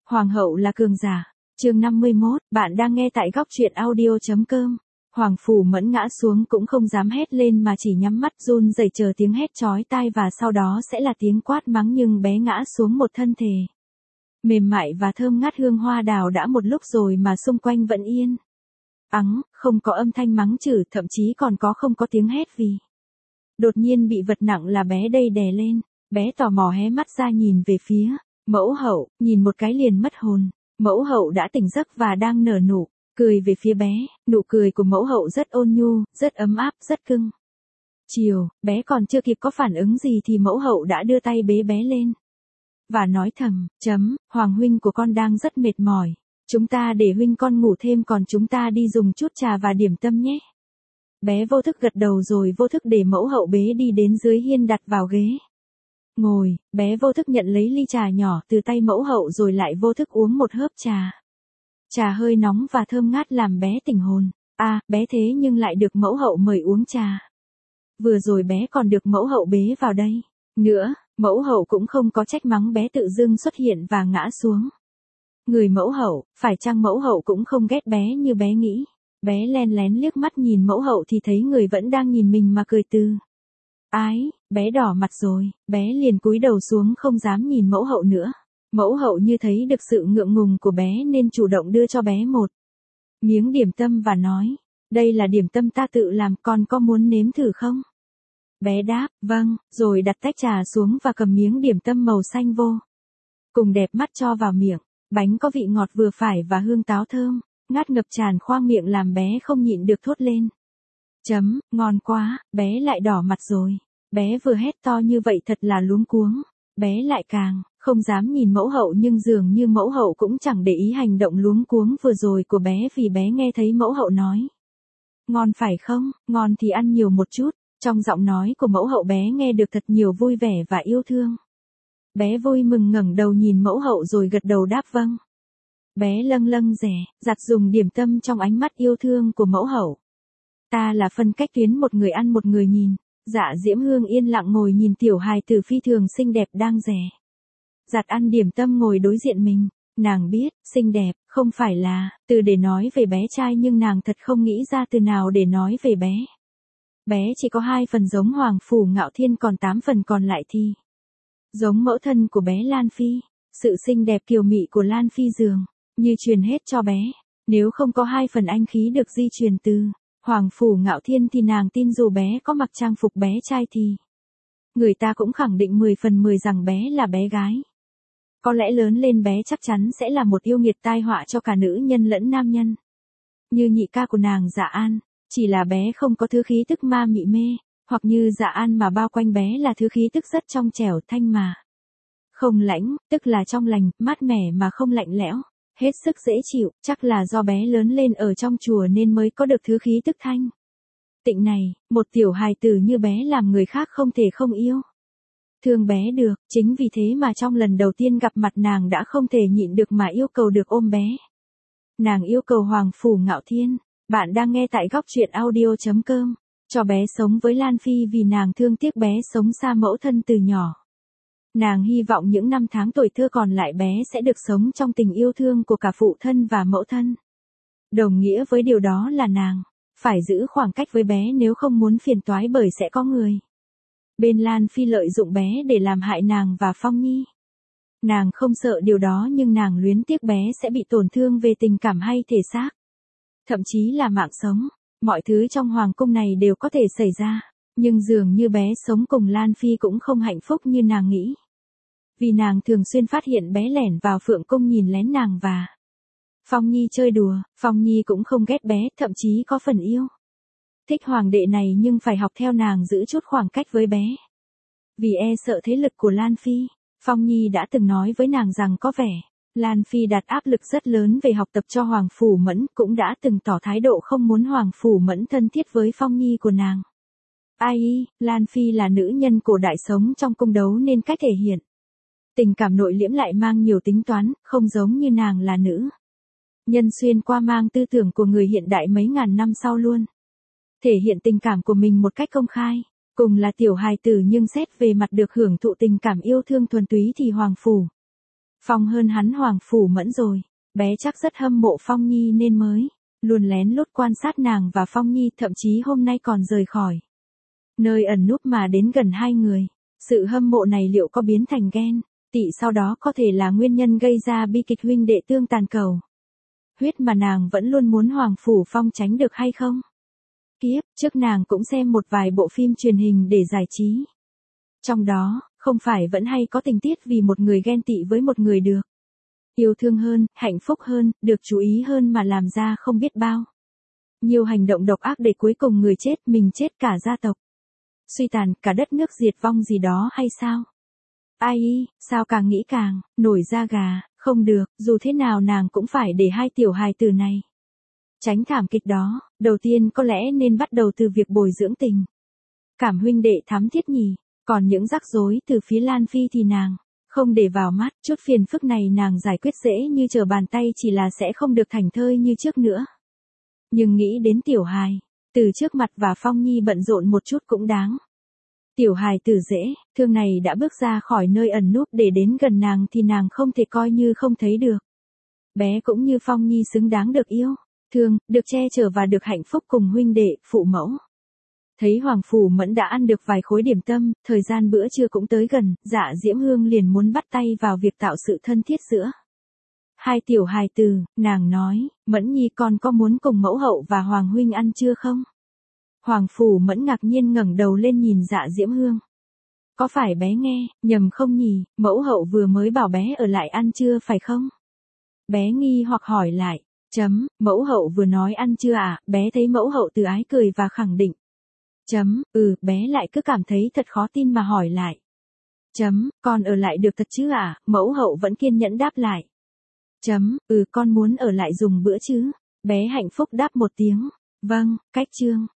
Hoàng hậu là cường giả. Chương 51, bạn đang nghe tại góc truyện audio.com. Hoàng Phủ Mẫn ngã xuống cũng không dám hét lên mà chỉ nhắm mắt run rẩy chờ tiếng hét chói tai và sau đó sẽ là tiếng quát mắng, nhưng bé ngã xuống một thân thể mềm mại và thơm ngát hương hoa đào đã một lúc rồi mà xung quanh vẫn yên ắng, không có âm thanh mắng chửi, thậm chí còn không có tiếng hét vì đột nhiên bị vật nặng là bé đây đè lên. Bé tò mò hé mắt ra nhìn về phía mẫu hậu, nhìn một cái liền mất hồn. Mẫu hậu đã tỉnh giấc và đang nở nụ cười về phía bé, nụ cười của mẫu hậu rất ôn nhu, rất ấm áp, rất cưng chiều. Bé còn chưa kịp có phản ứng gì thì mẫu hậu đã đưa tay bế bé lên và nói thầm, Hoàng huynh của con đang rất mệt mỏi. Chúng ta để huynh con ngủ thêm, còn chúng ta đi dùng chút trà và điểm tâm nhé. Bé vô thức gật đầu rồi vô thức để mẫu hậu bế đi đến dưới hiên đặt vào ghế ngồi. Bé vô thức nhận lấy ly trà nhỏ từ tay mẫu hậu rồi lại vô thức uống một hớp trà. Trà hơi nóng và thơm ngát làm bé tỉnh hồn. Bé thế nhưng lại được mẫu hậu mời uống trà. Vừa rồi bé còn được mẫu hậu bế vào đây nữa, mẫu hậu cũng không có trách mắng bé tự dưng xuất hiện và ngã xuống người mẫu hậu. Phải chăng mẫu hậu cũng không ghét bé như bé nghĩ? Bé len lén liếc mắt nhìn mẫu hậu thì thấy người vẫn đang nhìn mình mà cười từ ái. Bé đỏ mặt rồi, bé liền cúi đầu xuống không dám nhìn mẫu hậu nữa. Mẫu hậu như thấy được sự ngượng ngùng của bé nên chủ động đưa cho bé một miếng điểm tâm và nói, đây là điểm tâm ta tự làm, con có muốn nếm thử không? Bé đáp, vâng, rồi đặt tách trà xuống và cầm miếng điểm tâm màu xanh vô cùng đẹp mắt cho vào miệng. Bánh có vị ngọt vừa phải và hương táo thơm ngát ngập tràn khoang miệng làm bé không nhịn được thốt lên. Ngon quá. Bé lại đỏ mặt rồi. Bé vừa hét to như vậy thật là luống cuống. Bé lại càng không dám nhìn mẫu hậu, nhưng dường như mẫu hậu cũng chẳng để ý hành động luống cuống vừa rồi của bé, vì bé nghe thấy mẫu hậu nói, ngon phải không, ngon thì ăn nhiều một chút. Trong giọng nói của mẫu hậu bé nghe được thật nhiều vui vẻ và yêu thương. Bé vui mừng ngẩng đầu nhìn mẫu hậu rồi gật đầu đáp vâng. Bé lâng lâng dè dặt dùng điểm tâm trong ánh mắt yêu thương của mẫu hậu. Ta là phân cách tuyến, một người ăn một người nhìn. Dạ Diễm Hương yên lặng ngồi nhìn tiểu hài tử phi thường xinh đẹp đang dè dặt ăn điểm tâm ngồi đối diện mình. Nàng biết, xinh đẹp, không phải là từ để nói về bé trai, nhưng nàng thật không nghĩ ra từ nào để nói về bé. Bé chỉ có 2 phần giống Hoàng Phủ Ngạo Thiên, còn 8 phần còn lại thì giống mẫu thân của bé Lan Phi. Sự xinh đẹp kiều mị của Lan Phi dường như truyền hết cho bé. Nếu không có 2 phần anh khí được di truyền từ Hoàng Phủ Ngạo Thiên thì nàng tin dù bé có mặc trang phục bé trai thì người ta cũng khẳng định 10 phần 10 rằng bé là bé gái. Có lẽ lớn lên bé chắc chắn sẽ là một yêu nghiệt tai họa cho cả nữ nhân lẫn nam nhân. Như nhị ca của nàng Dạ An, chỉ là bé không có thứ khí tức ma mị mê, hoặc như Dạ An mà bao quanh bé là thứ khí tức rất trong trẻo thanh mà không lãnh, tức là trong lành, mát mẻ mà không lạnh lẽo, hết sức dễ chịu. Chắc là do bé lớn lên ở trong chùa nên mới có được thứ khí tức thanh tịnh này. Một tiểu hài tử như bé làm người khác không thể không yêu thương bé được. Chính vì thế mà trong lần đầu tiên gặp mặt nàng đã không thể nhịn được mà yêu cầu được ôm bé. Nàng yêu cầu Hoàng Phủ Ngạo Thiên, bạn đang nghe tại góc truyện audio.com, cho bé sống với Lan Phi vì nàng thương tiếc bé sống xa mẫu thân từ nhỏ. Nàng hy vọng những năm tháng tuổi thơ còn lại bé sẽ được sống trong tình yêu thương của cả phụ thân và mẫu thân. Đồng nghĩa với điều đó là nàng phải giữ khoảng cách với bé nếu không muốn phiền toái, bởi sẽ có người bên Lan Phi lợi dụng bé để làm hại nàng và Phong Nhi. Nàng không sợ điều đó, nhưng nàng luyến tiếc bé sẽ bị tổn thương về tình cảm hay thể xác, thậm chí là mạng sống. Mọi thứ trong hoàng cung này đều có thể xảy ra, nhưng dường như bé sống cùng Lan Phi cũng không hạnh phúc như nàng nghĩ. Vì nàng thường xuyên phát hiện bé lẻn vào Phượng Cung nhìn lén nàng và Phong Nhi chơi đùa. Phong Nhi cũng không ghét bé, thậm chí có phần yêu thích hoàng đệ này, nhưng phải học theo nàng giữ chút khoảng cách với bé. Vì e sợ thế lực của Lan Phi, Phong Nhi đã từng nói với nàng rằng có vẻ Lan Phi đặt áp lực rất lớn về học tập cho Hoàng Phủ Mẫn, cũng đã từng tỏ thái độ không muốn Hoàng Phủ Mẫn thân thiết với Phong Nhi của nàng. Lan Phi là nữ nhân cổ đại sống trong cung đấu nên cách thể hiện tình cảm nội liễm lại mang nhiều tính toán, không giống như nàng là nữ nhân xuyên qua mang tư tưởng của người hiện đại mấy ngàn năm sau luôn thể hiện tình cảm của mình một cách công khai. Cùng là tiểu hài tử nhưng xét về mặt được hưởng thụ tình cảm yêu thương thuần túy thì Hoàng Phủ Phong hơn hắn Hoàng Phủ Mẫn rồi, bé chắc rất hâm mộ Phong Nhi nên mới luôn lén lút quan sát nàng và Phong Nhi, thậm chí hôm nay còn rời khỏi nơi ẩn núp mà đến gần hai người. Sự hâm mộ này liệu có biến thành ghen tị sau đó có thể là nguyên nhân gây ra bi kịch huynh đệ tương tàn cầu huyết mà nàng vẫn luôn muốn Hoàng Phủ Phong tránh được hay không? Kiếp trước nàng cũng xem một vài bộ phim truyền hình để giải trí. Trong đó, không phải vẫn hay có tình tiết vì một người ghen tị với một người được yêu thương hơn, hạnh phúc hơn, được chú ý hơn mà làm ra không biết bao nhiều hành động độc ác để cuối cùng người chết, mình chết, cả gia tộc suy tàn, cả đất nước diệt vong gì đó hay sao? Ai, sao càng nghĩ càng nổi da gà, không được, dù thế nào nàng cũng phải để hai tiểu hài tử này tránh thảm kịch đó. Đầu tiên có lẽ nên bắt đầu từ việc bồi dưỡng tình cảm huynh đệ thắm thiết nhỉ, còn những rắc rối từ phía Lan Phi thì nàng không để vào mắt, chút phiền phức này nàng giải quyết dễ như trở bàn tay, chỉ là sẽ không được thảnh thơi như trước nữa. Nhưng nghĩ đến tiểu hài từ trước mặt và Phong Nhi bận rộn một chút cũng đáng. Tiểu hài tử dễ thương này đã bước ra khỏi nơi ẩn núp để đến gần nàng thì nàng không thể coi như không thấy được. Bé cũng như Phong Nhi xứng đáng được yêu thương, được che chở và được hạnh phúc cùng huynh đệ, phụ mẫu. Thấy Hoàng Phủ Mẫn đã ăn được vài khối điểm tâm, thời gian bữa trưa cũng tới gần, Dạ Diễm Hương liền muốn bắt tay vào việc tạo sự thân thiết giữa hai tiểu hài tử. Nàng nói, Mẫn Nhi con có muốn cùng mẫu hậu và Hoàng huynh ăn trưa không? Hoàng Phủ Mẫn ngạc nhiên ngẩng đầu lên nhìn Dạ Diễm Hương. Có phải bé nghe nhầm không nhỉ, mẫu hậu vừa mới bảo bé ở lại ăn trưa phải không? Bé nghi hoặc hỏi lại, mẫu hậu vừa nói ăn trưa à? Bé thấy mẫu hậu từ ái cười và khẳng định. Bé lại cứ cảm thấy thật khó tin mà hỏi lại. Con ở lại được thật chứ à? Mẫu hậu vẫn kiên nhẫn đáp lại. Con muốn ở lại dùng bữa chứ? Bé hạnh phúc đáp một tiếng. Vâng, cách chương.